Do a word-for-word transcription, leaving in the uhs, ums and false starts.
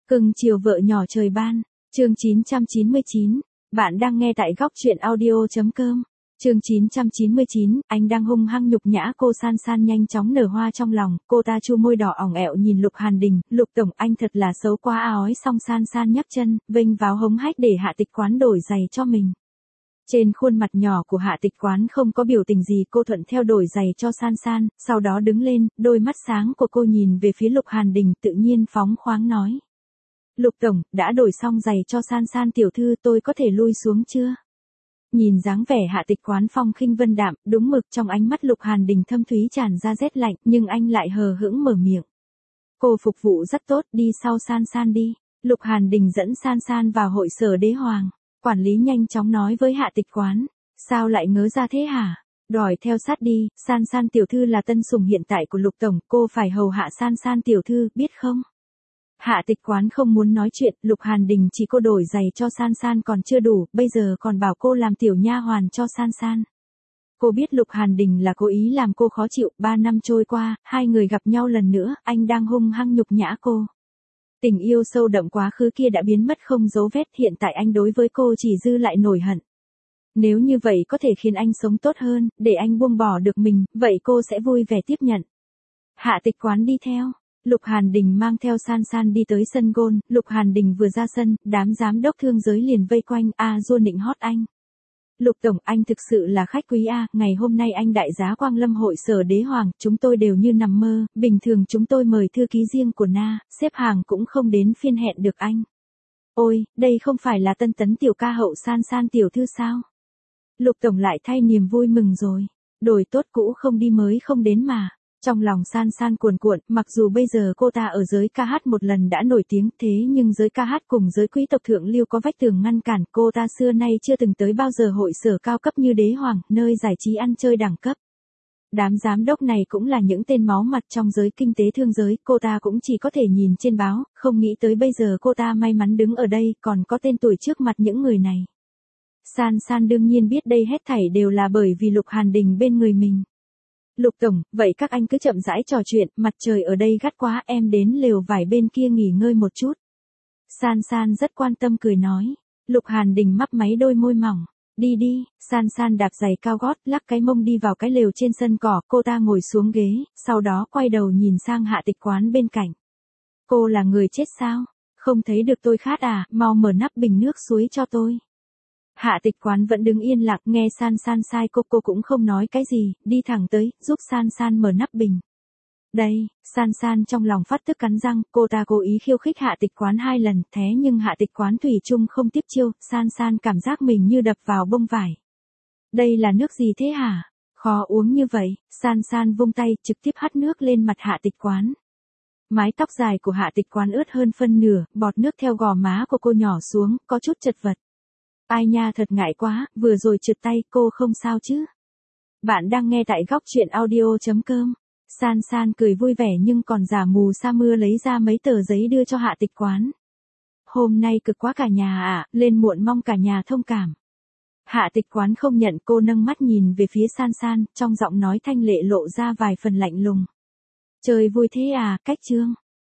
Cưng chiều vợ nhỏ trời ban, chương chín trăm chín mươi chín, bạn đang nghe tại góc truyện audio.com. Chương chín trăm chín mươi chín, anh đang hung hăng nhục nhã cô. San San nhanh chóng nở hoa trong lòng, cô ta chu môi đỏ ỏng ẹo nhìn Lục Hàn Đình, Lục tổng anh thật là xấu quá a ói. Xong San San nhấc chân, vênh váo hống hách để Hạ Tịch Quán đổi giày cho mình. Trên khuôn mặt nhỏ của Hạ Tịch Quán không có biểu tình gì, cô thuận theo đổi giày cho San San, sau đó đứng lên, đôi mắt sáng của cô nhìn về phía Lục Hàn Đình tự nhiên phóng khoáng nói. Lục tổng, đã đổi xong giày cho San San tiểu thư, tôi có thể lui xuống chưa? Nhìn dáng vẻ Hạ Tịch Quán phong khinh vân đạm, đúng mực, trong ánh mắt Lục Hàn Đình thâm thúy tràn ra rét lạnh, nhưng anh lại hờ hững mở miệng. Cô phục vụ rất tốt, đi sau San San đi. Lục Hàn Đình dẫn San San vào hội sở đế hoàng. Quản lý nhanh chóng nói với Hạ Tịch Quán. Sao lại ngớ ra thế hả? Đòi theo sát đi, San San tiểu thư là tân sủng hiện tại của Lục tổng, cô phải hầu hạ San San tiểu thư, biết không? Hạ Tịch Quán không muốn nói chuyện, Lục Hàn Đình chỉ cô đổi giày cho San San còn chưa đủ, bây giờ còn bảo cô làm tiểu nha hoàn cho San San. Cô biết Lục Hàn Đình là cố ý làm cô khó chịu, ba năm trôi qua, hai người gặp nhau lần nữa, anh đang hung hăng nhục nhã cô. Tình yêu sâu đậm quá khứ kia đã biến mất không dấu vết, hiện tại anh đối với cô chỉ dư lại nổi hận. Nếu như vậy có thể khiến anh sống tốt hơn, để anh buông bỏ được mình, vậy cô sẽ vui vẻ tiếp nhận. Hạ Tịch Quán đi theo. Lục Hàn Đình mang theo San San đi tới sân gôn, Lục Hàn Đình vừa ra sân, đám giám đốc thương giới liền vây quanh, a à, nịnh hót anh. Lục tổng, anh thực sự là khách quý a, à, ngày hôm nay anh đại giá quang lâm hội sở đế hoàng, chúng tôi đều như nằm mơ, bình thường chúng tôi mời thư ký riêng của Na, xếp hàng cũng không đến phiên hẹn được anh. Ôi, đây không phải là tân tấn tiểu ca hậu San San tiểu thư sao? Lục tổng lại thay niềm vui mừng rồi, đổi tốt cũ không đi mới không đến mà. Trong lòng San San cuồn cuộn, mặc dù bây giờ cô ta ở giới ca hát một lần đã nổi tiếng, thế nhưng giới ca hát cùng giới quý tộc thượng lưu có vách tường ngăn cản, cô ta xưa nay chưa từng tới bao giờ hội sở cao cấp như đế hoàng, nơi giải trí ăn chơi đẳng cấp. Đám giám đốc này cũng là những tên máu mặt trong giới kinh tế thương giới, cô ta cũng chỉ có thể nhìn trên báo, không nghĩ tới bây giờ cô ta may mắn đứng ở đây, còn có tên tuổi trước mặt những người này. San San đương nhiên biết đây hết thảy đều là bởi vì Lục Hàn Đình bên người mình. Lục tổng, vậy các anh cứ chậm rãi trò chuyện, mặt trời ở đây gắt quá, em đến lều vải bên kia nghỉ ngơi một chút. San San rất quan tâm cười nói. Lục Hàn Đình mấp máy đôi môi mỏng. Đi đi, San San đạp giày cao gót, lắc cái mông đi vào cái lều trên sân cỏ, cô ta ngồi xuống ghế, sau đó quay đầu nhìn sang Hạ Tịch Quán bên cạnh. Cô là người chết sao? Không thấy được tôi khát à, mau mở nắp bình nước suối cho tôi. Hạ Tịch Quán vẫn đứng yên lặng, nghe San San sai cô, cô cũng không nói cái gì, đi thẳng tới, giúp San San mở nắp bình. Đây, San San trong lòng phát tức cắn răng, cô ta cố ý khiêu khích Hạ Tịch Quán hai lần, thế nhưng Hạ Tịch Quán thủy chung không tiếp chiêu, San San cảm giác mình như đập vào bông vải. Đây là nước gì thế hả? Khó uống như vậy, San San vung tay, trực tiếp hắt nước lên mặt Hạ Tịch Quán. Mái tóc dài của Hạ Tịch Quán ướt hơn phân nửa, bọt nước theo gò má của cô nhỏ xuống, có chút chật vật. Ai nha, thật ngại quá, vừa rồi trượt tay, cô không sao chứ? Bạn đang nghe tại góc truyện audio.com. San San cười vui vẻ nhưng còn giả mù sa mưa lấy ra mấy tờ giấy đưa cho Hạ Tịch Quán. Hôm nay cực quá cả nhà ạ, à, lên muộn mong cả nhà thông cảm. Hạ Tịch Quán không nhận, cô nâng mắt nhìn về phía San San, trong giọng nói thanh lệ lộ ra vài phần lạnh lùng. Chơi vui thế à, cách chương.